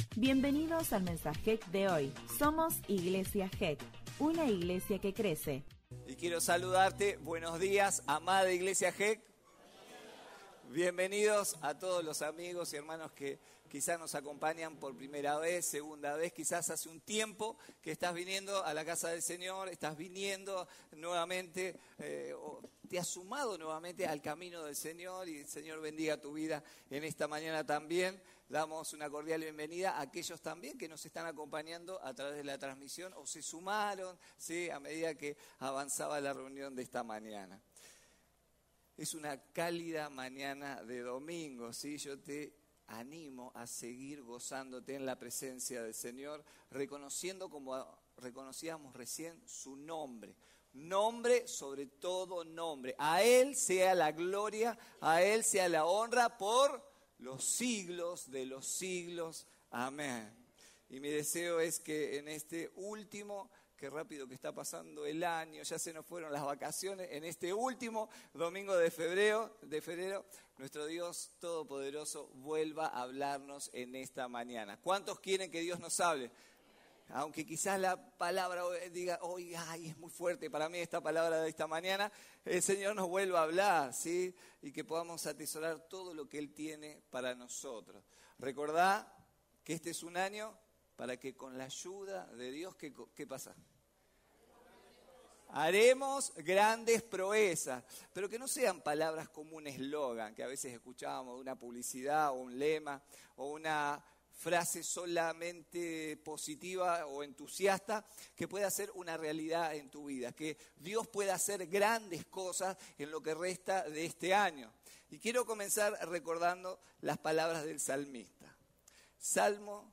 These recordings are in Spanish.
Bienvenidos al mensaje de hoy. Somos Iglesia GEC, una iglesia que crece. Y quiero saludarte, buenos días, amada Iglesia GEC. Bienvenidos a todos los amigos y hermanos que quizás nos acompañan por primera vez, segunda vez, quizás hace un tiempo que estás viniendo a la casa del Señor, estás viniendo nuevamente, o te has sumado nuevamente al camino del Señor y el Señor bendiga tu vida en esta mañana también. Damos una cordial bienvenida a aquellos también que nos están acompañando a través de la transmisión o se sumaron, ¿sí?, a medida que avanzaba la reunión de esta mañana. Es una cálida mañana de domingo, ¿sí? Yo te animo a seguir gozándote en la presencia del Señor, reconociendo como reconocíamos recién su nombre. Nombre sobre todo nombre. A Él sea la gloria, a Él sea la honra por los siglos de los siglos. Amén. Y mi deseo es que en este último, qué rápido que está pasando el año, ya se nos fueron las vacaciones, en este último domingo de febrero, nuestro Dios Todopoderoso vuelva a hablarnos en esta mañana. ¿Cuántos quieren que Dios nos hable? Aunque quizás la palabra diga, hoy es muy fuerte para mí esta palabra de esta mañana, el Señor nos vuelva a hablar, ¿sí? Y que podamos atesorar todo lo que Él tiene para nosotros. Recordá que este es un año para que con la ayuda de Dios, ¿qué pasa? Haremos grandes proezas, pero que no sean palabras como un eslogan que a veces escuchábamos de una publicidad o un lema o una frase solamente positiva o entusiasta que pueda ser una realidad en tu vida, que Dios pueda hacer grandes cosas en lo que resta de este año. Y quiero comenzar recordando las palabras del salmista. Salmo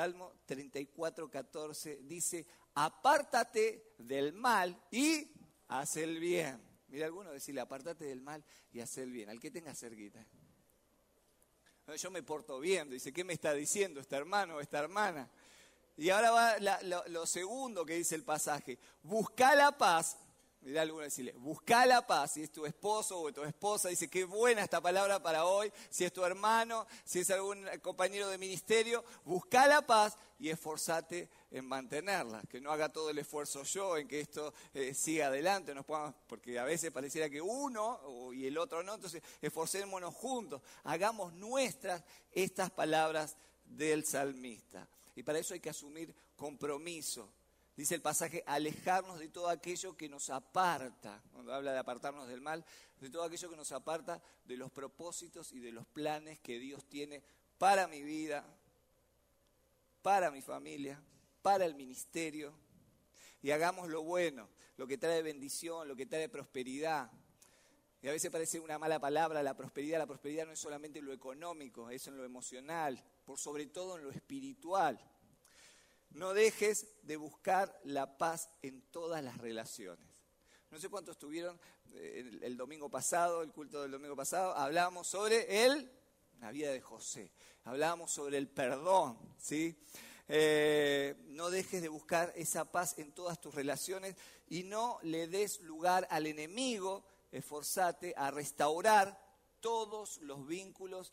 34:14 dice: apártate del mal y haz el bien. Mira, alguno decirle, apártate del mal y haz el bien. Al que tenga cerquita. Yo me porto bien. Dice, ¿qué me está diciendo este hermano o esta hermana? Y ahora va lo segundo que dice el pasaje. Busca la paz. Mirá, alguno decirle, busca la paz. Si es tu esposo o tu esposa, dice, qué buena esta palabra para hoy. Si es tu hermano, si es algún compañero de ministerio, busca la paz y esforzate en mantenerla. Que no haga todo el esfuerzo yo en que esto siga adelante, porque a veces pareciera que uno y el otro no. Entonces, esforcémonos juntos. Hagamos nuestras estas palabras del salmista. Y para eso hay que asumir compromiso. Dice el pasaje, alejarnos de todo aquello que nos aparta, cuando habla de apartarnos del mal, de todo aquello que nos aparta de los propósitos y de los planes que Dios tiene para mi vida, para mi familia, para el ministerio. Y hagamos lo bueno, lo que trae bendición, lo que trae prosperidad. Y a veces parece una mala palabra la prosperidad. La prosperidad no es solamente lo económico, es en lo emocional, por sobre todo en lo espiritual. No dejes de buscar la paz en todas las relaciones. No sé cuántos estuvieron el domingo pasado, el culto del domingo pasado, hablábamos sobre la vida de José, hablábamos sobre el perdón, ¿sí? No dejes de buscar esa paz en todas tus relaciones y no le des lugar al enemigo, esforzate a restaurar todos los vínculos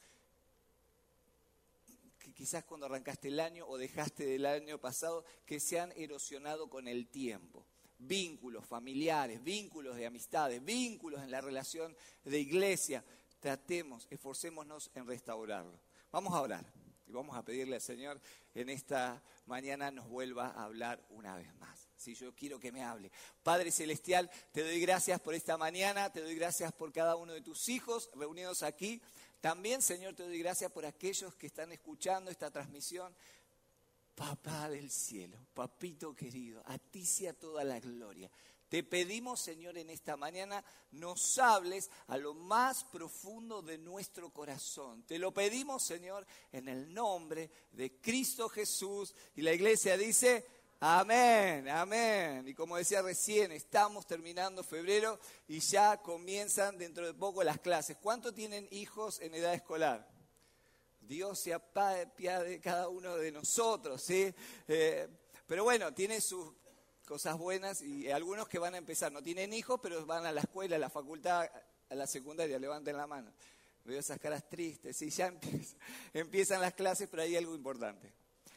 que quizás cuando arrancaste el año o dejaste del año pasado, que se han erosionado con el tiempo. Vínculos familiares, vínculos de amistades, vínculos en la relación de iglesia. Esforcémonos en restaurarlo. Vamos a orar y vamos a pedirle al Señor en esta mañana nos vuelva a hablar una vez más. Sí, yo quiero que me hable. Padre Celestial, te doy gracias por esta mañana, te doy gracias por cada uno de tus hijos reunidos aquí. También, Señor, te doy gracias por aquellos que están escuchando esta transmisión. Papá del cielo, papito querido, a ti sea toda la gloria. Te pedimos, Señor, en esta mañana nos hables a lo más profundo de nuestro corazón. Te lo pedimos, Señor, en el nombre de Cristo Jesús. Y la iglesia dice, amén, amén. Y como decía recién, estamos terminando febrero y ya comienzan dentro de poco las clases. ¿Cuántos tienen hijos en edad escolar? Dios se apiade de cada uno de nosotros, ¿sí? Pero bueno, tiene sus cosas buenas y algunos que van a empezar, no tienen hijos, pero van a la escuela, a la facultad, a la secundaria, levanten la mano. Veo esas caras tristes, sí, ya empiezan las clases, pero hay algo importante.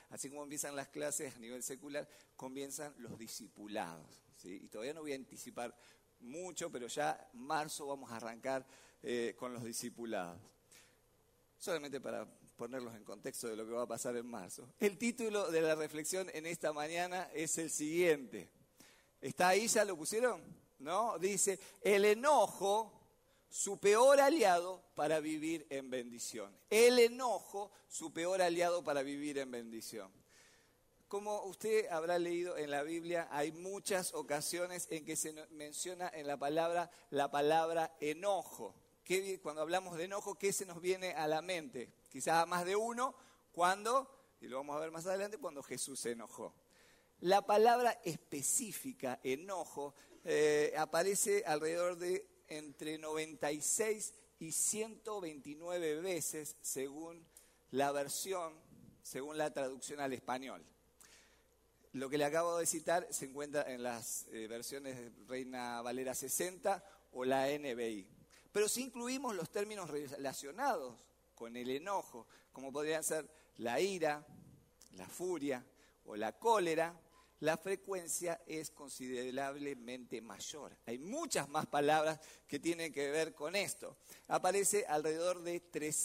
así como empiezan las clases a nivel secular, comienzan los discipulados, ¿sí? Y todavía no voy a anticipar mucho, pero ya en marzo vamos a arrancar con los discipulados. Solamente para ponerlos en contexto de lo que va a pasar en marzo. El título de la reflexión en esta mañana es el siguiente. ¿Está ahí? ¿Ya lo pusieron? ¿No? Dice, el enojo, su peor aliado para vivir en bendición. El enojo, su peor aliado para vivir en bendición. Como usted habrá leído en la Biblia, hay muchas ocasiones en que se menciona en la palabra enojo. Cuando hablamos de enojo, ¿qué se nos viene a la mente? Quizás a más de uno, cuando, y lo vamos a ver más adelante, cuando Jesús se enojó. La palabra específica, enojo, aparece alrededor de entre 96 y 129 veces según la versión, según la traducción al español. Lo que le acabo de citar se encuentra en las versiones de Reina Valera 60 o la NBI. Pero si incluimos los términos relacionados con el enojo, como podrían ser la ira, la furia o la cólera, la frecuencia es considerablemente mayor. Hay muchas más palabras que tienen que ver con esto. Aparece alrededor de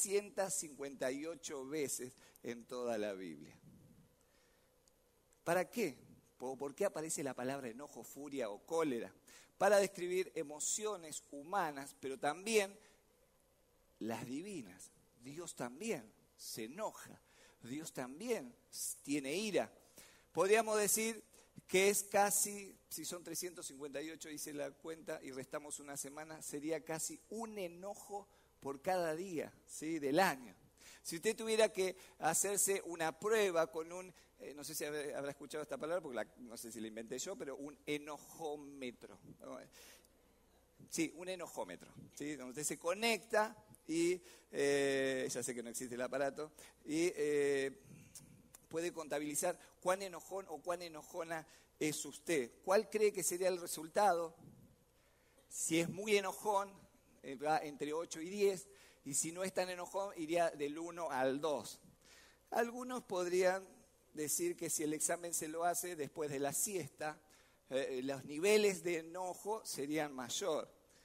358 veces en toda la Biblia. ¿Para qué? ¿Por qué aparece la palabra enojo, furia o cólera? Para describir emociones humanas, pero también las divinas. Dios también se enoja, Dios también tiene ira. Podríamos decir que es casi, si son 358, hice la cuenta y restamos una semana, sería casi un enojo por cada día, ¿sí?, del año. Si usted tuviera que hacerse una prueba con un, no sé si habrá escuchado esta palabra, porque no sé si la inventé yo, pero un enojómetro. Sí, un enojómetro, ¿sí?, donde usted se conecta y, ya sé que no existe el aparato, y puede contabilizar cuán enojón o cuán enojona es usted. ¿Cuál cree que sería el resultado? Si es muy enojón, va entre 8 y 10, y si no es tan enojón, iría del 1 al 2. Algunos podrían decir que si el examen se lo hace después de la siesta, los niveles de enojo serían mayor.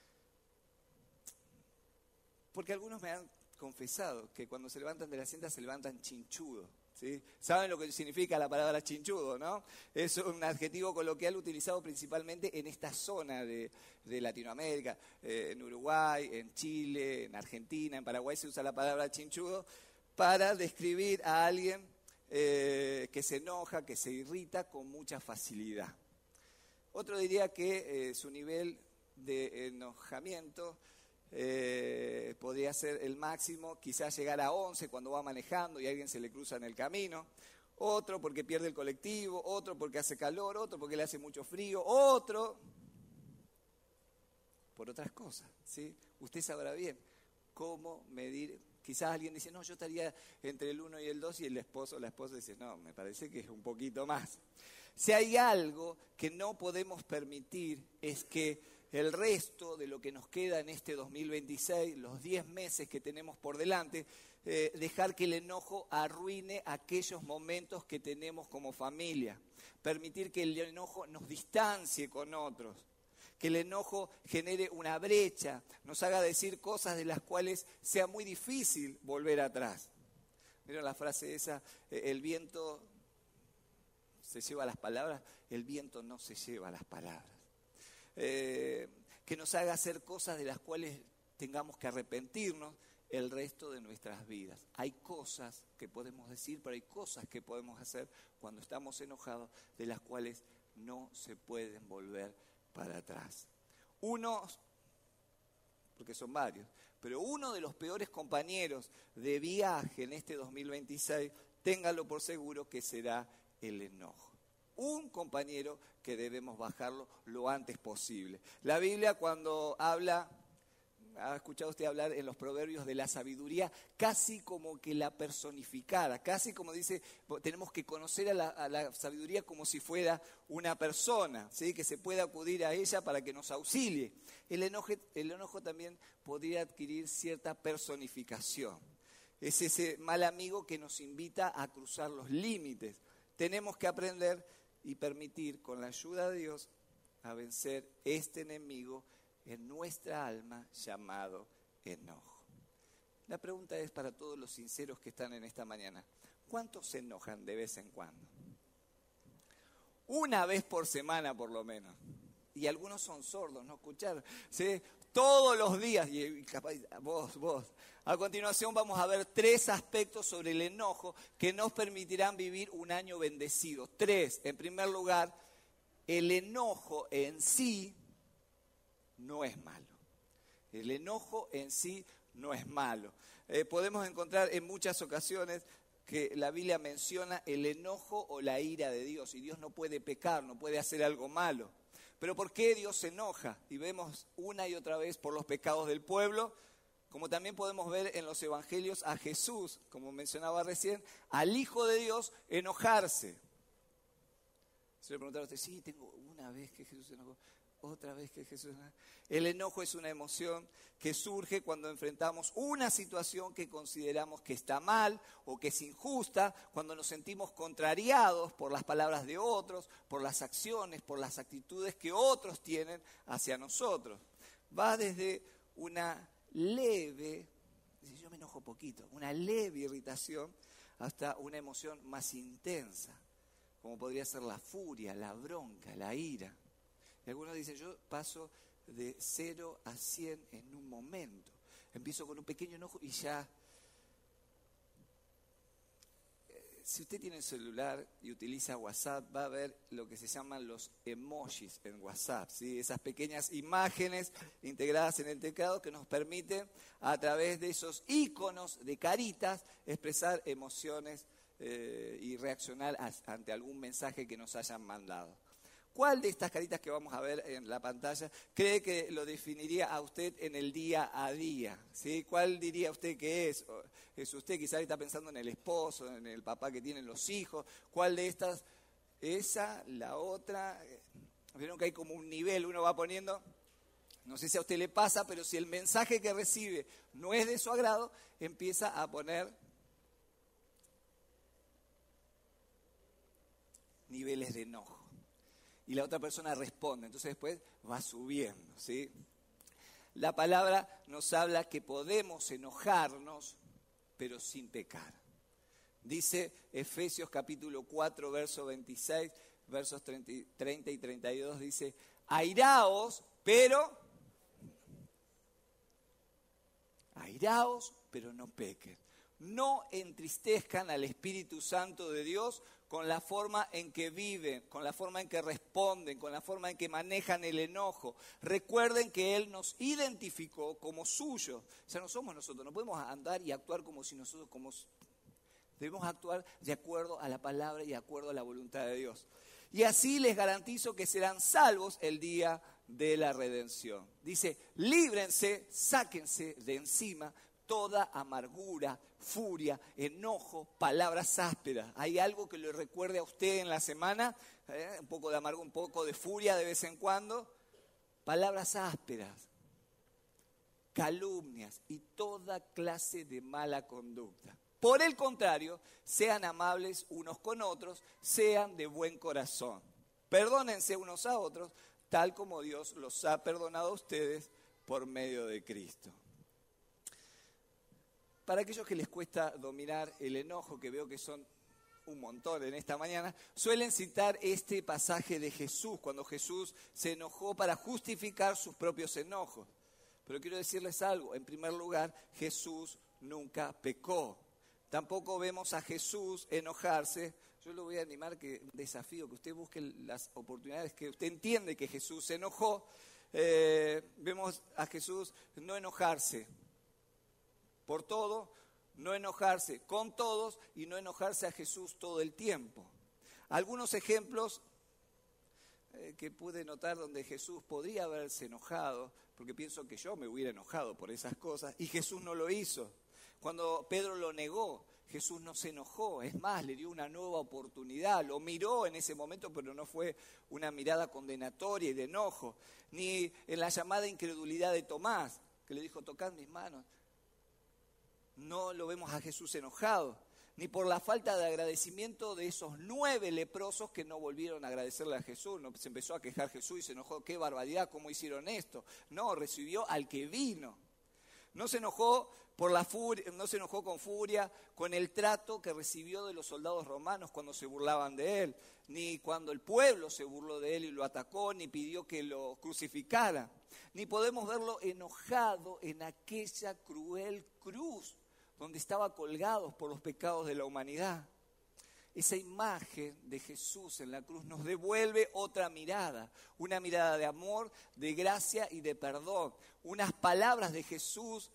Porque algunos me han confesado que cuando se levantan de la siesta se levantan chinchudos, ¿sí? ¿Saben lo que significa la palabra chinchudo, no? Es un adjetivo coloquial utilizado principalmente en esta zona de Latinoamérica, en Uruguay, en Chile, en Argentina, en Paraguay se usa la palabra chinchudo para describir a alguien que se enoja, que se irrita con mucha facilidad. Otro diría que su nivel de enojamiento podría ser el máximo, quizás llegar a 11 cuando va manejando y alguien se le cruza en el camino. Otro porque pierde el colectivo, otro porque hace calor, otro porque le hace mucho frío, otro por otras cosas, ¿sí? Usted sabrá bien cómo medir. Quizás alguien dice, no, yo estaría entre el 1 y el 2, y el esposo o la esposa dice, no, me parece que es un poquito más. Si hay algo que no podemos permitir es que el resto de lo que nos queda en este 2026, los 10 meses que tenemos por delante, dejar que el enojo arruine aquellos momentos que tenemos como familia. Permitir que el enojo nos distancie con otros. Que el enojo genere una brecha, nos haga decir cosas de las cuales sea muy difícil volver atrás. ¿Vieron la frase esa? El viento se lleva las palabras, el viento no se lleva las palabras. Que nos haga hacer cosas de las cuales tengamos que arrepentirnos el resto de nuestras vidas. Hay cosas que podemos decir, pero hay cosas que podemos hacer cuando estamos enojados de las cuales no se pueden volver para atrás. Unos, porque son varios, pero uno de los peores compañeros de viaje en este 2026, téngalo por seguro que será el enojo. Un compañero que debemos bajarlo lo antes posible. La Biblia cuando habla, ha escuchado usted hablar en los proverbios de la sabiduría, casi como que la personificara, casi como dice, tenemos que conocer a la sabiduría como si fuera una persona, ¿sí?, que se pueda acudir a ella para que nos auxilie. El enojo también podría adquirir cierta personificación. Es ese mal amigo que nos invita a cruzar los límites. Tenemos que aprender y permitir, con la ayuda de Dios, a vencer este enemigo en nuestra alma llamado enojo. La pregunta es para todos los sinceros que están en esta mañana: ¿cuántos se enojan de vez en cuando? Una vez por semana por lo menos. Y algunos son sordos, ¿no escucharon? ¿Sí? Todos los días. Y capaz, vos. A continuación vamos a ver 3 aspectos sobre el enojo que nos permitirán vivir un año bendecido. 3. En primer lugar, el enojo en sí no es malo. El enojo en sí no es malo. Podemos encontrar en muchas ocasiones que la Biblia menciona el enojo o la ira de Dios. Y Dios no puede pecar, no puede hacer algo malo. Pero ¿por qué Dios se enoja? Y vemos una y otra vez por los pecados del pueblo, como también podemos ver en los evangelios a Jesús, como mencionaba recién, al Hijo de Dios enojarse. Se le preguntaron a usted: sí, tengo una vez que Jesús se enojó, otra vez que Jesús se enojó. El enojo es una emoción que surge cuando enfrentamos una situación que consideramos que está mal o que es injusta, cuando nos sentimos contrariados por las palabras de otros, por las acciones, por las actitudes que otros tienen hacia nosotros. Va desde una leve, yo me enojo poquito, una leve irritación, hasta una emoción más intensa, como podría ser la furia, la bronca, la ira. Y algunos dicen: yo paso de 0 a 100 en un momento. Empiezo con un pequeño enojo y ya. Si usted tiene el celular y utiliza WhatsApp, va a ver lo que se llaman los emojis en WhatsApp, ¿sí? Esas pequeñas imágenes integradas en el teclado que nos permiten, a través de esos iconos de caritas, expresar emociones y reaccionar ante algún mensaje que nos hayan mandado. ¿Cuál de estas caritas que vamos a ver en la pantalla cree que lo definiría a usted en el día a día? ¿Sí? ¿Cuál diría usted que es? ¿Es usted? Quizás está pensando en el esposo, en el papá que tienen los hijos. ¿Cuál de estas? Esa, la otra. Vieron que hay como un nivel, uno va poniendo. No sé si a usted le pasa, pero si el mensaje que recibe no es de su agrado, empieza a poner niveles de enojo. Y la otra persona responde, entonces después va subiendo, ¿sí? La palabra nos habla que podemos enojarnos, pero sin pecar. Dice Efesios capítulo 4, verso 26, versos 30 y 32, dice: airaos, pero no pequen. No entristezcan al Espíritu Santo de Dios con la forma en que viven, con la forma en que responden, con la forma en que manejan el enojo. Recuerden que Él nos identificó como suyos. O sea, no somos nosotros, no podemos andar y actuar como si nosotros debemos actuar de acuerdo a la palabra y de acuerdo a la voluntad de Dios. Y así les garantizo que serán salvos el día de la redención. Dice: líbrense, sáquense de encima toda amargura, furia, enojo, palabras ásperas. ¿Hay algo que le recuerde a usted en la semana? Un poco de amargura, un poco de furia de vez en cuando. Palabras ásperas, calumnias y toda clase de mala conducta. Por el contrario, sean amables unos con otros, sean de buen corazón. Perdónense unos a otros, tal como Dios los ha perdonado a ustedes por medio de Cristo. Para aquellos que les cuesta dominar el enojo, que veo que son un montón en esta mañana, suelen citar este pasaje de Jesús, cuando Jesús se enojó para justificar sus propios enojos. Pero quiero decirles algo: en primer lugar, Jesús nunca pecó. Tampoco vemos a Jesús enojarse. Yo lo voy a animar, que un desafío, que usted busque las oportunidades que usted entiende que Jesús se enojó. Vemos a Jesús no enojarse por todo, no enojarse con todos y no enojarse a Jesús todo el tiempo. Algunos ejemplos que pude notar donde Jesús podría haberse enojado, porque pienso que yo me hubiera enojado por esas cosas, y Jesús no lo hizo. Cuando Pedro lo negó, Jesús no se enojó, es más, le dio una nueva oportunidad, lo miró en ese momento, pero no fue una mirada condenatoria y de enojo. Ni en la llamada incredulidad de Tomás, que le dijo: tocad mis manos. no lo vemos a Jesús enojado, ni por la falta de agradecimiento de esos 9 leprosos que no volvieron a agradecerle a Jesús. No, se empezó a quejar Jesús y se enojó, qué barbaridad, cómo hicieron esto. No, recibió al que vino. No se enojó por la furia, no se enojó con furia con el trato que recibió de los soldados romanos cuando se burlaban de él, ni cuando el pueblo se burló de él y lo atacó, ni pidió que lo crucificara. Ni podemos verlo enojado en aquella cruel cruz donde estaba colgado por los pecados de la humanidad. Esa imagen de Jesús en la cruz nos devuelve otra mirada, una mirada de amor, de gracia y de perdón. Unas palabras de Jesús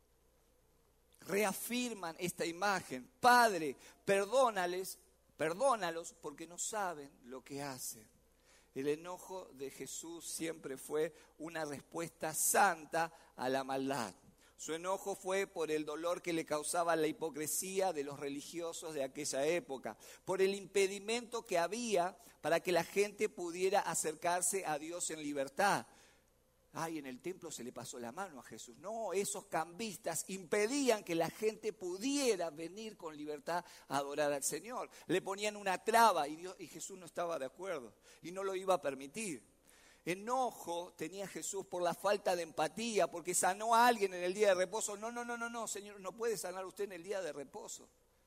reafirman esta imagen. Padre, perdónalos porque no saben lo que hacen. El enojo de Jesús siempre fue una respuesta santa a la maldad. Su enojo fue por el dolor que le causaba la hipocresía de los religiosos de aquella época, por el impedimento que había para que la gente pudiera acercarse a Dios en libertad. En el templo se le pasó la mano a Jesús. No, esos cambistas impedían que la gente pudiera venir con libertad a adorar al Señor. Le ponían una traba y Jesús no estaba de acuerdo y no lo iba a permitir. Enojo tenía Jesús por la falta de empatía, porque sanó a alguien en el día de reposo. No, Señor, no puede sanar usted en el día de reposo.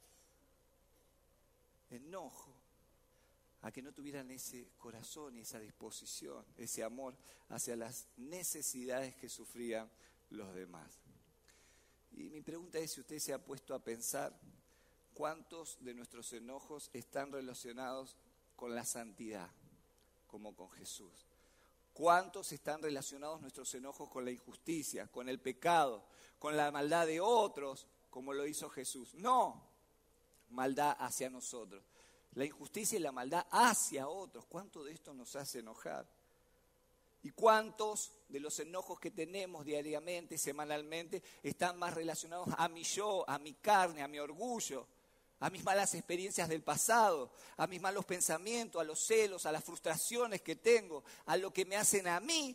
Enojo a que no tuvieran ese corazón y esa disposición, ese amor hacia las necesidades que sufrían los demás. Y mi pregunta es si usted se ha puesto a pensar cuántos de nuestros enojos están relacionados con la santidad, como con Jesús. ¿Cuántos están relacionados nuestros enojos con la injusticia, con el pecado, con la maldad de otros, como lo hizo Jesús? No, maldad hacia nosotros. La injusticia y la maldad hacia otros. ¿Cuánto de esto nos hace enojar? ¿Y cuántos de los enojos que tenemos diariamente, semanalmente, están más relacionados a mi yo, a mi carne, a mi orgullo, a mis malas experiencias del pasado, a mis malos pensamientos, a los celos, a las frustraciones que tengo, a lo que me hacen a mí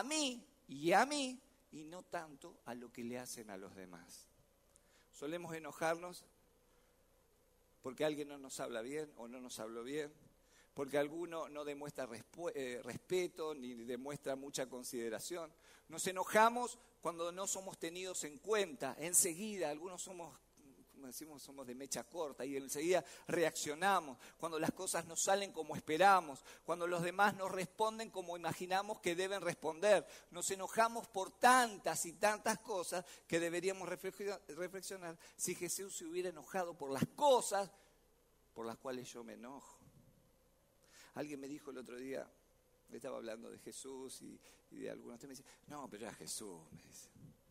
y no tanto a lo que le hacen a los demás? Solemos enojarnos porque alguien no nos habla bien o no nos habló bien, porque alguno no demuestra respeto ni demuestra mucha consideración. Nos enojamos cuando no somos tenidos en cuenta. Enseguida, algunos somos de mecha corta y enseguida reaccionamos cuando las cosas no salen como esperamos, cuando los demás no responden como imaginamos que deben responder. Nos enojamos por tantas y tantas cosas que deberíamos reflexionar si Jesús se hubiera enojado por las cosas por las cuales yo me enojo. Alguien me dijo el otro día, le estaba hablando de Jesús y de algunos temas, me dice, no, pero era Jesús, me dice.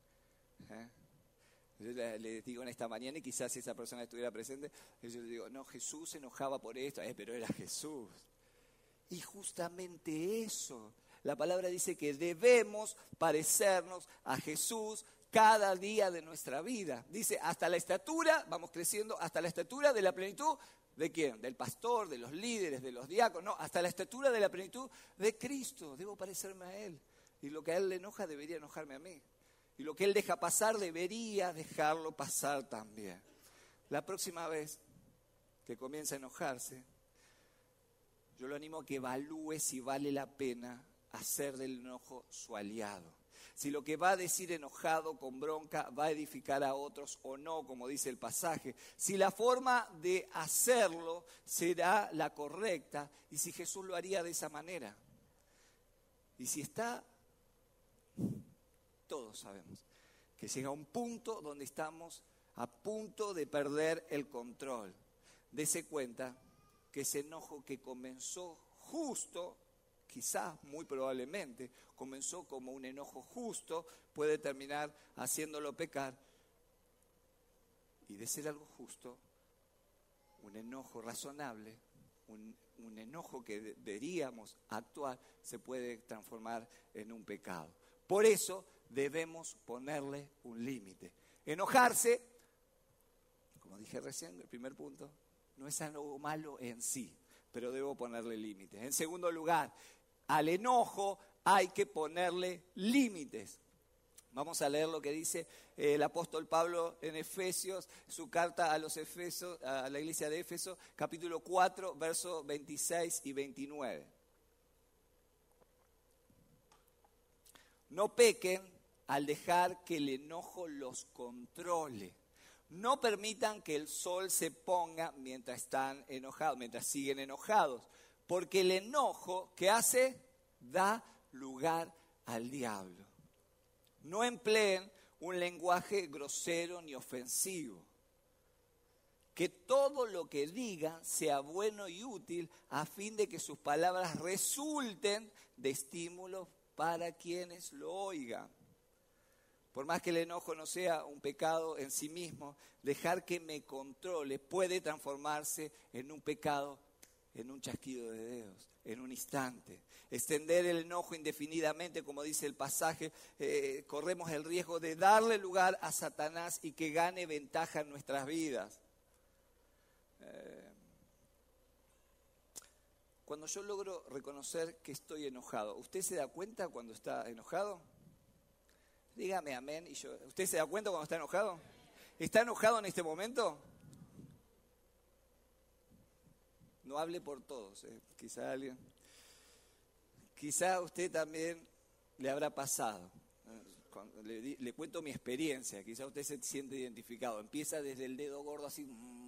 Yo le digo en esta mañana, y quizás si esa persona estuviera presente, yo le digo, no, Jesús se enojaba por esto, pero era Jesús. Y justamente eso, la palabra dice que debemos parecernos a Jesús cada día de nuestra vida. Dice, hasta la estatura, vamos creciendo, hasta la estatura de la plenitud, ¿de quién? Del pastor, de los líderes, de los diáconos, no, hasta la estatura de la plenitud de Cristo. Debo parecerme a Él. Y lo que a Él le enoja debería enojarme a mí. Y lo que Él deja pasar debería dejarlo pasar también. La próxima vez que comience a enojarse, yo lo animo a que evalúe si vale la pena hacer del enojo su aliado. Si lo que va a decir enojado, con bronca, va a edificar a otros o no, como dice el pasaje. Si la forma de hacerlo será la correcta y si Jesús lo haría de esa manera. Y si está... Todos sabemos que llega un punto donde estamos a punto de perder el control. Dese cuenta que ese enojo que comenzó justo, quizás, muy probablemente, comenzó como un enojo justo, puede terminar haciéndolo pecar. Y de ser algo justo, un enojo razonable, un enojo que deberíamos actuar, se puede transformar en un pecado. Por eso debemos ponerle un límite. Enojarse, como dije recién, el primer punto, no es algo malo en sí, pero debo ponerle límites. En segundo lugar, al enojo hay que ponerle límites. Vamos a leer lo que dice el apóstol Pablo en Efesios, su carta a los Efesios, a la iglesia de Éfeso, capítulo 4, versos 26 y 29. No pequen al dejar que el enojo los controle. No permitan que el sol se ponga mientras están enojados, mientras siguen enojados. Porque el enojo, ¿qué hace? Da lugar al diablo. No empleen un lenguaje grosero ni ofensivo. Que todo lo que digan sea bueno y útil a fin de que sus palabras resulten de estímulo para quienes lo oigan. Por más que el enojo no sea un pecado en sí mismo, dejar que me controle puede transformarse en un pecado, en un chasquido de dedos, en un instante. Extender el enojo indefinidamente, como dice el pasaje, corremos el riesgo de darle lugar a Satanás y que gane ventaja en nuestras vidas. Cuando yo logro reconocer que estoy enojado, ¿usted se da cuenta cuando está enojado? Dígame amén. ¿Usted se da cuenta cuando está enojado? ¿Está enojado en este momento? No hable por todos, Quizá a usted también le habrá pasado. Le cuento mi experiencia, quizá usted se siente identificado. Empieza desde el dedo gordo así,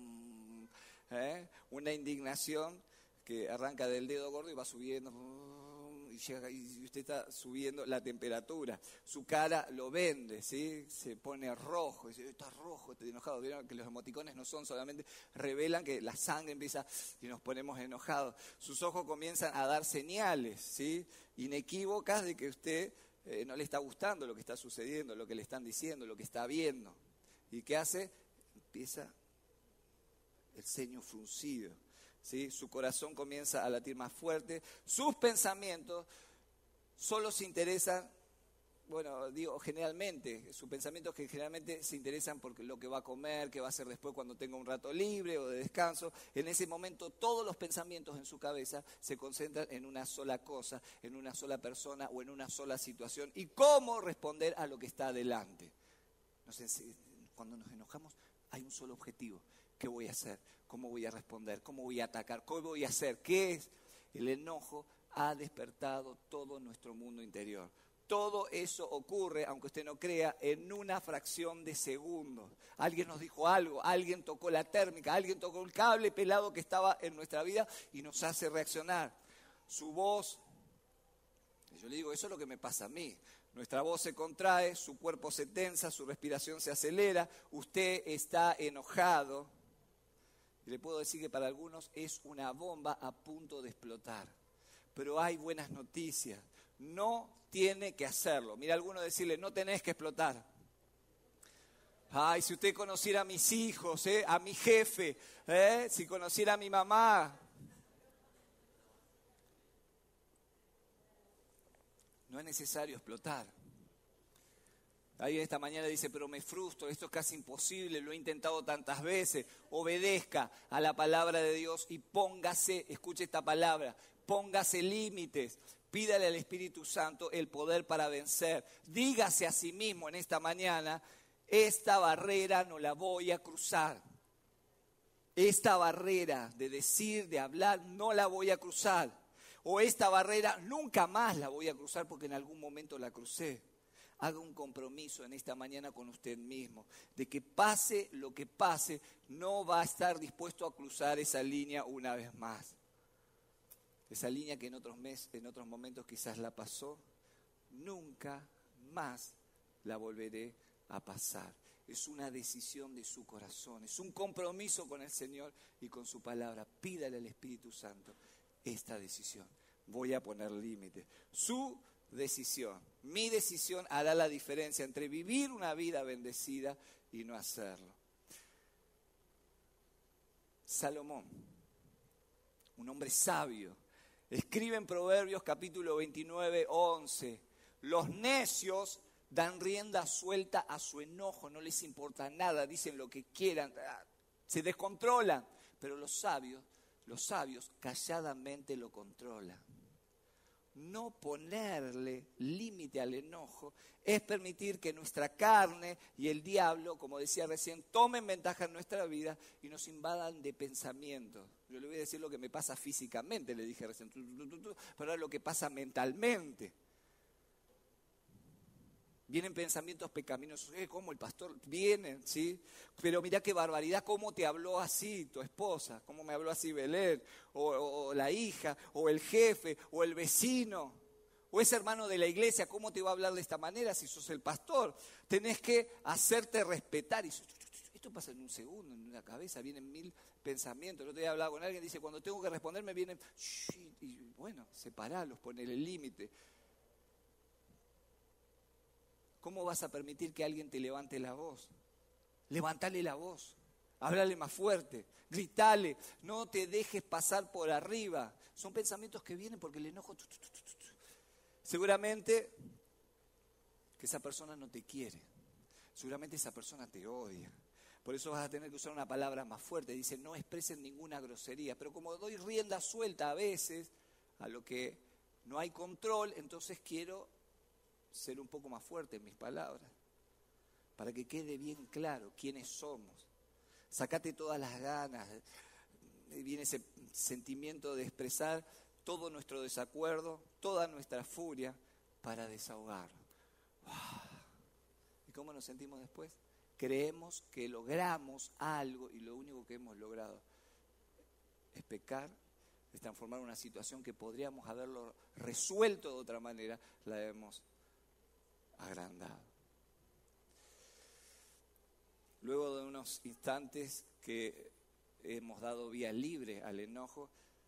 una indignación que arranca del dedo gordo y va subiendo, y llega y usted está subiendo la temperatura. Su cara lo vende, ¿sí? Se pone rojo, dice, está rojo, estoy enojado. Vieron que los emoticones no son solamente, revelan que la sangre empieza y nos ponemos enojados. Sus ojos comienzan a dar señales, ¿sí? Inequívocas de que usted no le está gustando lo que está sucediendo, lo que le están diciendo, lo que está viendo. ¿Y qué hace? Empieza el ceño fruncido. ¿Sí? Su corazón comienza a latir más fuerte, sus pensamientos solo se interesan, generalmente, sus pensamientos que generalmente se interesan por lo que va a comer, qué va a hacer después cuando tenga un rato libre o de descanso. En ese momento todos los pensamientos en su cabeza se concentran en una sola cosa, en una sola persona o en una sola situación y cómo responder a lo que está adelante. Cuando nos enojamos hay un solo objetivo. ¿Qué voy a hacer? ¿Cómo voy a responder? ¿Cómo voy a atacar? ¿Cómo voy a hacer? ¿Qué es? El enojo ha despertado todo nuestro mundo interior. Todo eso ocurre, aunque usted no crea, en una fracción de segundos. Alguien nos dijo algo, alguien tocó la térmica, alguien tocó el cable pelado que estaba en nuestra vida y nos hace reaccionar. Su voz, yo le digo, eso es lo que me pasa a mí. Nuestra voz se contrae, su cuerpo se tensa, su respiración se acelera, usted está enojado. Y le puedo decir que para algunos es una bomba a punto de explotar. Pero hay buenas noticias. No tiene que hacerlo. Mira a alguno decirle, no tenés que explotar. Ay, si usted conociera a mis hijos, a mi jefe, si conociera a mi mamá. No es necesario explotar. Ahí esta mañana dice, pero me frustro, esto es casi imposible, lo he intentado tantas veces. Obedezca a la palabra de Dios y póngase, escuche esta palabra, póngase límites. Pídale al Espíritu Santo el poder para vencer. Dígase a sí mismo en esta mañana, esta barrera no la voy a cruzar. Esta barrera de decir, de hablar, no la voy a cruzar. O esta barrera nunca más la voy a cruzar porque en algún momento la crucé. Haga un compromiso en esta mañana con usted mismo, de que pase lo que pase, no va a estar dispuesto a cruzar esa línea una vez más. Esa línea que en otros momentos quizás la pasó, nunca más la volveré a pasar. Es una decisión de su corazón, es un compromiso con el Señor y con su palabra. Pídale al Espíritu Santo esta decisión. Voy a poner límites. Su decisión, mi decisión hará la diferencia entre vivir una vida bendecida y no hacerlo. Salomón, un hombre sabio, escribe en Proverbios capítulo 29, 11, los necios dan rienda suelta a su enojo, no les importa nada, dicen lo que quieran, se descontrolan, pero los sabios calladamente lo controlan. no ponerle límite al enojo es permitir que nuestra carne y el diablo, como decía recién, tomen ventaja en nuestra vida y nos invadan de pensamientos. Yo le voy a decir lo que me pasa físicamente, le dije recién, pero ahora lo que pasa mentalmente. Vienen pensamientos pecaminosos, ¿cómo el pastor? Vienen, ¿sí? Pero mirá qué barbaridad, cómo te habló así tu esposa, cómo me habló así Belén, o la hija, o el jefe, o el vecino, o ese hermano de la iglesia, ¿cómo te va a hablar de esta manera si sos el pastor? Tenés que hacerte respetar. Y esto pasa en un segundo, en una cabeza, vienen 1000 pensamientos. El otro día hablaba con alguien, dice, cuando tengo que responder me vienen, y bueno, separalos, ponele el límite. ¿Cómo vas a permitir que alguien te levante la voz? Levantale la voz, háblale más fuerte, gritale, no te dejes pasar por arriba. Son pensamientos que vienen porque el enojo... Seguramente que esa persona no te quiere, seguramente esa persona te odia. Por eso vas a tener que usar una palabra más fuerte. Dice, no expresen ninguna grosería. Pero como doy rienda suelta a veces a lo que no hay control, entonces quiero ser un poco más fuerte en mis palabras, para que quede bien claro quiénes somos. Sacate todas las ganas, viene ese sentimiento de expresar todo nuestro desacuerdo, toda nuestra furia, para desahogar. ¿Y cómo nos sentimos después? Creemos que logramos algo y lo único que hemos logrado es pecar, es transformar una situación que podríamos haberlo resuelto de otra manera, la hemos agrandado. Luego de unos instantes que hemos dado vía libre al enojo,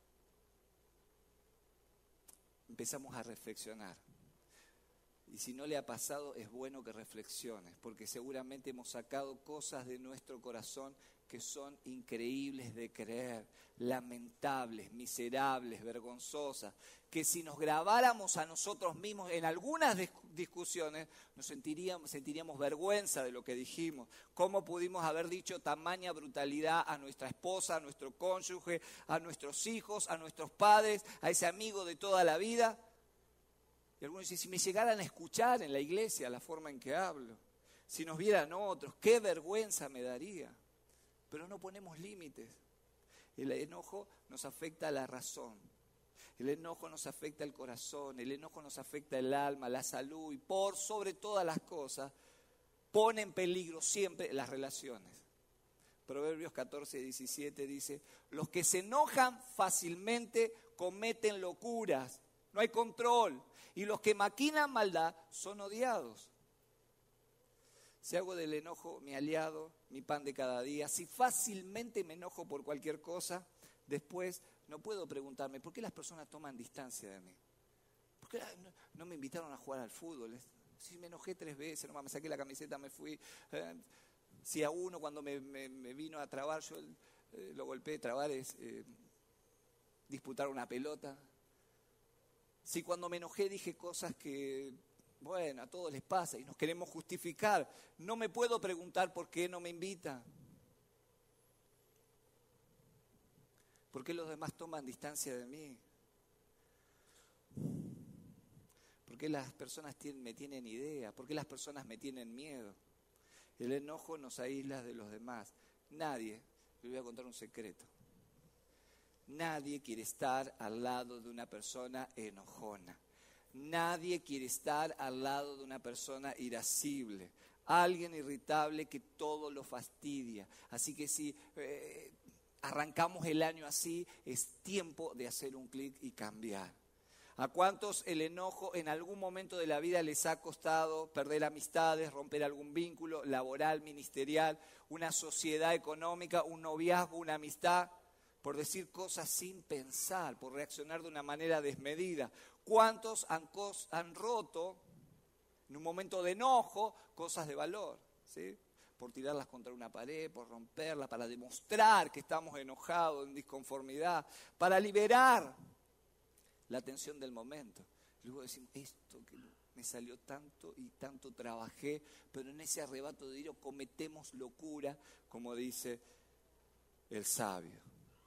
empezamos a reflexionar. Y si no le ha pasado, es bueno que reflexiones, porque seguramente hemos sacado cosas de nuestro corazón que son increíbles de creer, lamentables, miserables, vergonzosas, que si nos grabáramos a nosotros mismos en algunas discusiones, sentiríamos vergüenza de lo que dijimos. ¿Cómo pudimos haber dicho tamaña brutalidad a nuestra esposa, a nuestro cónyuge, a nuestros hijos, a nuestros padres, a ese amigo de toda la vida? Y algunos dicen, si me llegaran a escuchar en la iglesia la forma en que hablo, si nos vieran otros, qué vergüenza me daría. Pero no ponemos límites. El enojo nos afecta a la razón, el enojo nos afecta el corazón, el enojo nos afecta el alma, la salud y por sobre todas las cosas pone en peligro siempre las relaciones. Proverbios 14:17 dice, los que se enojan fácilmente cometen locuras, no hay control, y los que maquinan maldad son odiados. Si hago del enojo mi aliado, mi pan de cada día, si fácilmente me enojo por cualquier cosa, después no puedo preguntarme, ¿por qué las personas toman distancia de mí? ¿Por qué no me invitaron a jugar al fútbol? Si me enojé 3 veces, nomás me saqué la camiseta, me fui. Si a uno cuando me vino a trabar, yo lo golpeé, trabar es disputar una pelota. Si cuando me enojé dije cosas que, bueno, a todos les pasa y nos queremos justificar, no me puedo preguntar por qué no me invitan. ¿Por qué los demás toman distancia de mí? ¿Por qué las personas me tienen idea? ¿Por qué las personas me tienen miedo? El enojo nos aísla de los demás. Nadie, les voy a contar un secreto. Nadie quiere estar al lado de una persona enojona. Nadie quiere estar al lado de una persona irascible. Alguien irritable que todo lo fastidia. Así que si arrancamos el año así, es tiempo de hacer un clic y cambiar. ¿A cuántos el enojo en algún momento de la vida les ha costado perder amistades, romper algún vínculo laboral, ministerial, una sociedad económica, un noviazgo, una amistad? Por decir cosas sin pensar, por reaccionar de una manera desmedida. ¿Cuántos han roto en un momento de enojo cosas de valor? ¿Sí? Por tirarlas contra una pared, por romperlas, para demostrar que estamos enojados, en disconformidad, para liberar la tensión del momento. Luego decimos, esto que me salió tanto y tanto trabajé, pero en ese arrebato de ira cometemos locura, como dice el sabio.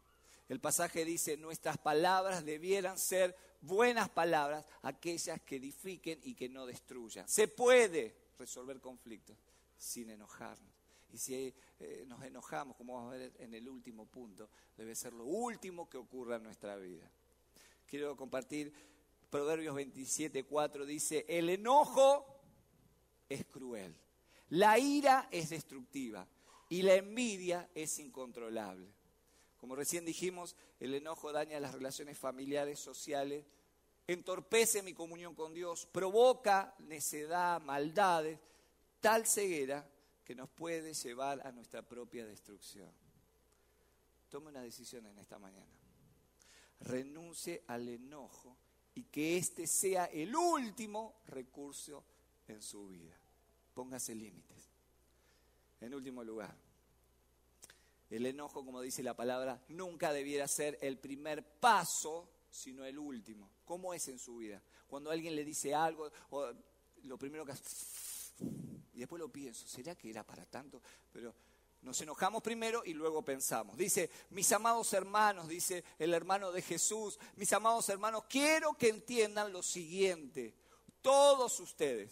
El pasaje dice, nuestras palabras debieran ser buenas palabras, aquellas que edifiquen y que no destruyan. Se puede resolver conflictos sin enojarnos. Y si nos enojamos, como vamos a ver en el último punto, debe ser lo último que ocurra en nuestra vida. Quiero compartir Proverbios 27:4, dice, el enojo es cruel, la ira es destructiva y la envidia es incontrolable. Como recién dijimos, el enojo daña las relaciones familiares, sociales, entorpece mi comunión con Dios, provoca necedad, maldades, tal ceguera que nos puede llevar a nuestra propia destrucción. Tome una decisión en esta mañana. Renuncie al enojo y que este sea el último recurso en su vida. Póngase límites. En último lugar, el enojo, como dice la palabra, nunca debiera ser el primer paso, sino el último. ¿Cómo es en su vida? Cuando alguien le dice algo, o lo primero que hace, y después lo pienso, ¿será que era para tanto? Pero nos enojamos primero y luego pensamos. Dice, mis amados hermanos, dice el hermano de Jesús, mis amados hermanos, quiero que entiendan lo siguiente. Todos ustedes,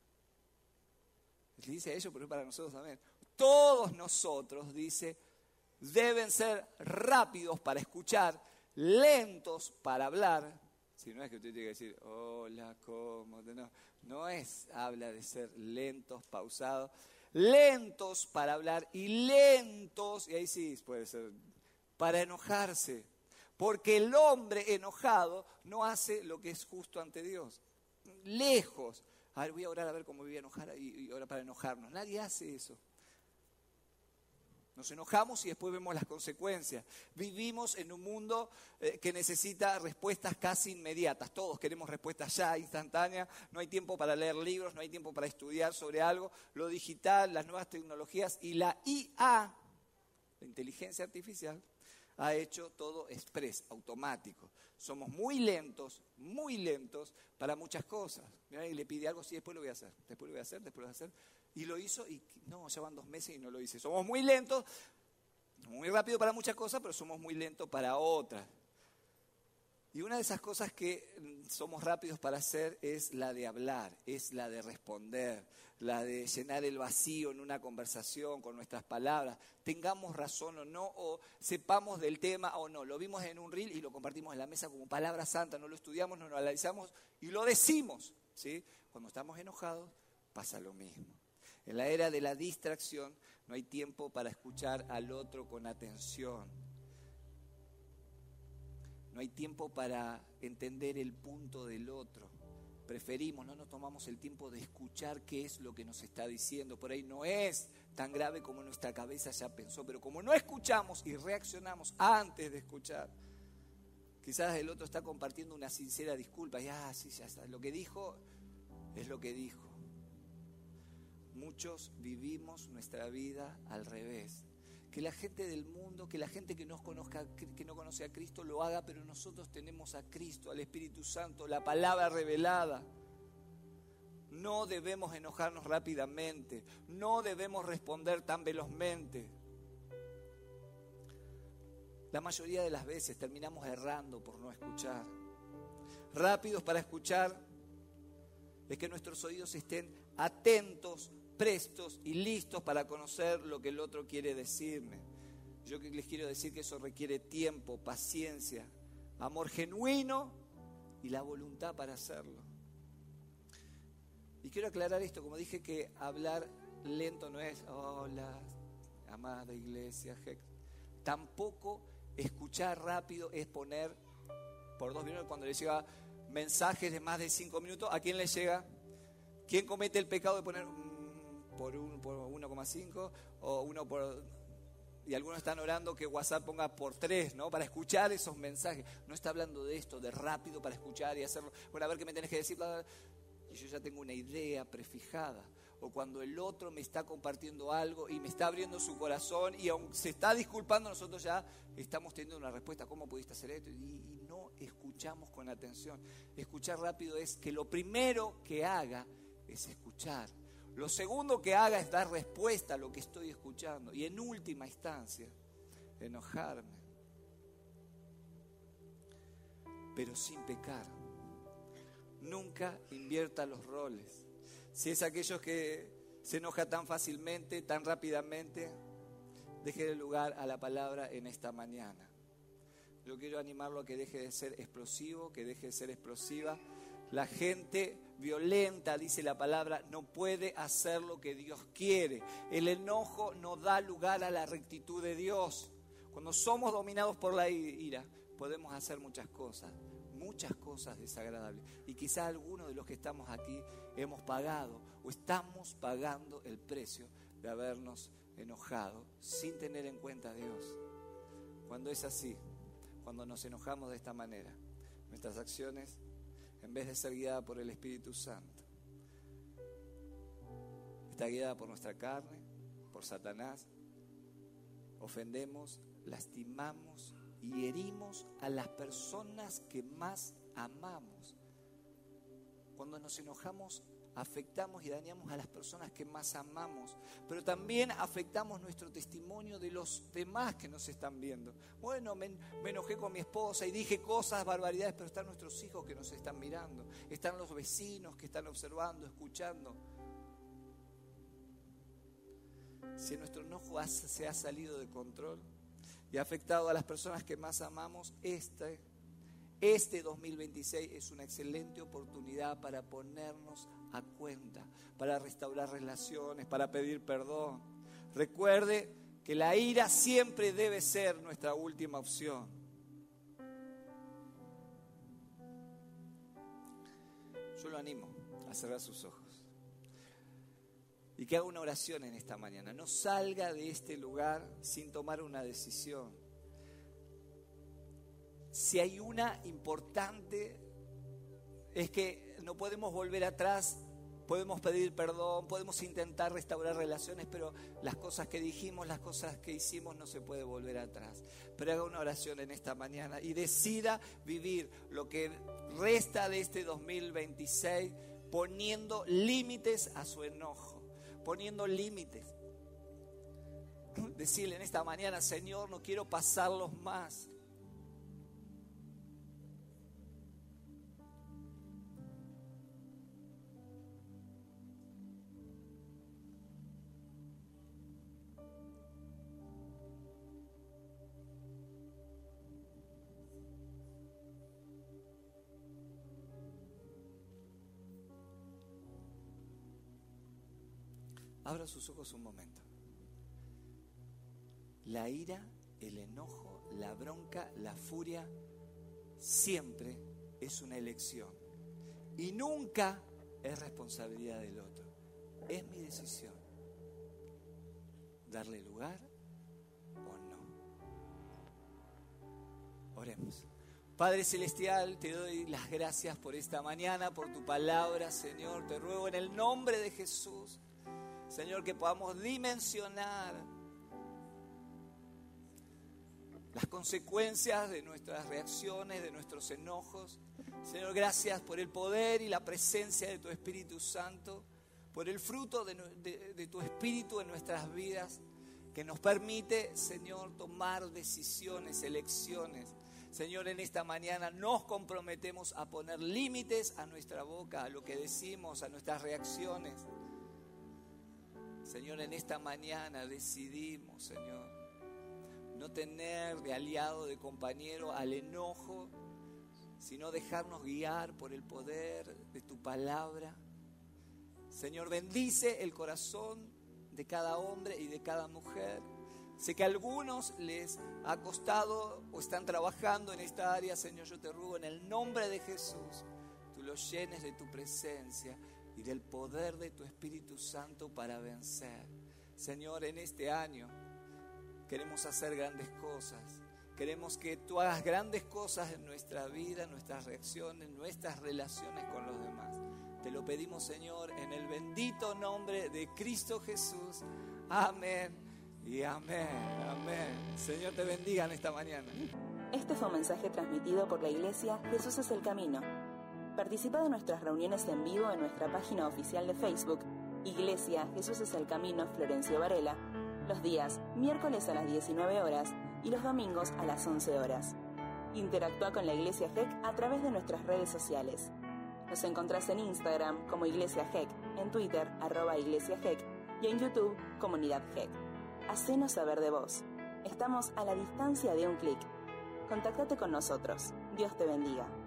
le dice a ellos, pero es para nosotros también. Todos nosotros, dice, deben ser rápidos para escuchar, lentos para hablar. Si no es que usted tiene que decir, hola, ¿cómo? No es, habla de ser lentos, pausados, lentos para hablar y lentos, y ahí sí puede ser, para enojarse. Porque el hombre enojado no hace lo que es justo ante Dios. Lejos. A ver, voy a orar a ver cómo me voy a enojar y orar para enojarnos. Nadie hace eso. Nos enojamos y después vemos las consecuencias. Vivimos en un mundo que necesita respuestas casi inmediatas. Todos queremos respuestas ya, instantáneas. No hay tiempo para leer libros, no hay tiempo para estudiar sobre algo. Lo digital, las nuevas tecnologías y la IA, la inteligencia artificial, ha hecho todo express, automático. Somos muy lentos para muchas cosas. Mirá, y le pide algo, sí, después lo voy a hacer, después lo voy a hacer, después lo voy a hacer. Y lo hizo y no, ya van 2 meses y no lo hice. Somos muy lentos, muy rápido para muchas cosas, pero somos muy lentos para otras. Y una de esas cosas que somos rápidos para hacer es la de hablar, es la de responder, la de llenar el vacío en una conversación con nuestras palabras. Tengamos razón o no, o sepamos del tema o no. Lo vimos en un reel y lo compartimos en la mesa como palabra santa, no lo estudiamos, no lo analizamos y lo decimos, ¿sí? Cuando estamos enojados pasa lo mismo. En la era de la distracción no hay tiempo para escuchar al otro con atención. No hay tiempo para entender el punto del otro. Preferimos, no nos tomamos el tiempo de escuchar qué es lo que nos está diciendo. Por ahí no es tan grave como nuestra cabeza ya pensó, pero como no escuchamos y reaccionamos antes de escuchar, quizás el otro está compartiendo una sincera disculpa y sí, ya está, lo que dijo es lo que dijo. Muchos vivimos nuestra vida al revés. Que la gente del mundo, que la gente que no conoce a Cristo lo haga, pero nosotros tenemos a Cristo, al Espíritu Santo, la palabra revelada. No debemos enojarnos rápidamente, no debemos responder tan velozmente. La mayoría de las veces terminamos errando por no escuchar. Rápidos para escuchar es que nuestros oídos estén atentos, prestos y listos para conocer lo que el otro quiere decirme. Yo les quiero decir que eso requiere tiempo, paciencia, amor genuino y la voluntad para hacerlo. Y quiero aclarar esto, como dije que hablar lento no es, hola, amada iglesia, tampoco escuchar rápido es poner por 2 minutos, cuando le llega mensajes de más de 5 minutos, ¿a quién le llega? ¿Quién comete el pecado de poner por 1,5 o 1 por... Y algunos están orando que WhatsApp ponga por 3, ¿no? Para escuchar esos mensajes. No está hablando de esto, de rápido para escuchar y hacerlo. Bueno, a ver qué me tenés que decir. Y yo ya tengo una idea prefijada. O cuando el otro me está compartiendo algo y me está abriendo su corazón y aún se está disculpando, nosotros ya estamos teniendo una respuesta. ¿Cómo pudiste hacer esto? Y no escuchamos con atención. Escuchar rápido es que lo primero que haga es escuchar. Lo segundo que haga es dar respuesta a lo que estoy escuchando. Y en última instancia, enojarme. pero sin pecar. Nunca invierta los roles. Si es aquellos que se enoja tan fácilmente, tan rápidamente, deje lugar a la palabra en esta mañana. Yo quiero animarlo a que deje de ser explosivo, que deje de ser explosiva. La gente violenta, dice la palabra, no puede hacer lo que Dios quiere. El enojo no da lugar a la rectitud de Dios. Cuando somos dominados por la ira, podemos hacer muchas cosas desagradables. Y quizás algunos de los que estamos aquí hemos pagado o estamos pagando el precio de habernos enojado sin tener en cuenta a Dios. Cuando es así, cuando nos enojamos de esta manera, nuestras acciones, en vez de ser guiada por el Espíritu Santo, está guiada por nuestra carne, por Satanás. Ofendemos, lastimamos y herimos a las personas que más amamos. Cuando nos enojamos, afectamos y dañamos a las personas que más amamos, pero también afectamos nuestro testimonio de los demás que nos están viendo. Bueno, me enojé con mi esposa y dije cosas, barbaridades, pero están nuestros hijos que nos están mirando, están los vecinos que están observando, escuchando. Si nuestro enojo se ha salido de control y ha afectado a las personas que más amamos, este 2026 es una excelente oportunidad para ponernos a cuenta, para restaurar relaciones, para pedir perdón. Recuerde que la ira siempre debe ser nuestra última opción. Yo lo animo a cerrar sus ojos y que haga una oración en esta mañana. No salga de este lugar sin tomar una decisión. Si hay una importante, es que no podemos volver atrás, podemos pedir perdón, podemos intentar restaurar relaciones, pero las cosas que dijimos, las cosas que hicimos no se puede volver atrás. Pero haga una oración en esta mañana y decida vivir lo que resta de este 2026 poniendo límites a su enojo, poniendo límites. Decirle en esta mañana: Señor, no quiero pasarlos más. Abra sus ojos un momento. La ira, el enojo, la bronca, la furia, siempre es una elección. Y nunca es responsabilidad del otro. Es mi decisión darle lugar o no. Oremos. Padre Celestial, te doy las gracias por esta mañana, por tu palabra, Señor. Te ruego en el nombre de Jesús, Señor, que podamos dimensionar las consecuencias de nuestras reacciones, de nuestros enojos. Señor, gracias por el poder y la presencia de tu Espíritu Santo, por el fruto de tu Espíritu en nuestras vidas, que nos permite, Señor, tomar decisiones, elecciones. Señor, en esta mañana nos comprometemos a poner límites a nuestra boca, a lo que decimos, a nuestras reacciones. Señor, en esta mañana decidimos, Señor, no tener de aliado, de compañero al enojo, sino dejarnos guiar por el poder de tu palabra. Señor, bendice el corazón de cada hombre y de cada mujer. Sé que a algunos les ha costado o están trabajando en esta área. Señor, yo te ruego en el nombre de Jesús, tú los llenes de tu presencia y del poder de tu Espíritu Santo para vencer. Señor, en este año queremos hacer grandes cosas. Queremos que tú hagas grandes cosas en nuestra vida, en nuestras reacciones, en nuestras relaciones con los demás. Te lo pedimos, Señor, en el bendito nombre de Cristo Jesús. Amén y amén, amén. Señor, te bendiga en esta mañana. Este fue un mensaje transmitido por la Iglesia Jesús es el Camino. Participa de nuestras reuniones en vivo en nuestra página oficial de Facebook, Iglesia Jesús es el Camino Florencio Varela, los días miércoles a las 19 horas y los domingos a las 11 horas. Interactúa con la Iglesia GEC a través de nuestras redes sociales. Nos encontrás en Instagram como Iglesia GEC, en Twitter @Iglesia GEC y en YouTube Comunidad GEC. Hacenos saber de vos. Estamos a la distancia de un clic. Contáctate con nosotros. Dios te bendiga.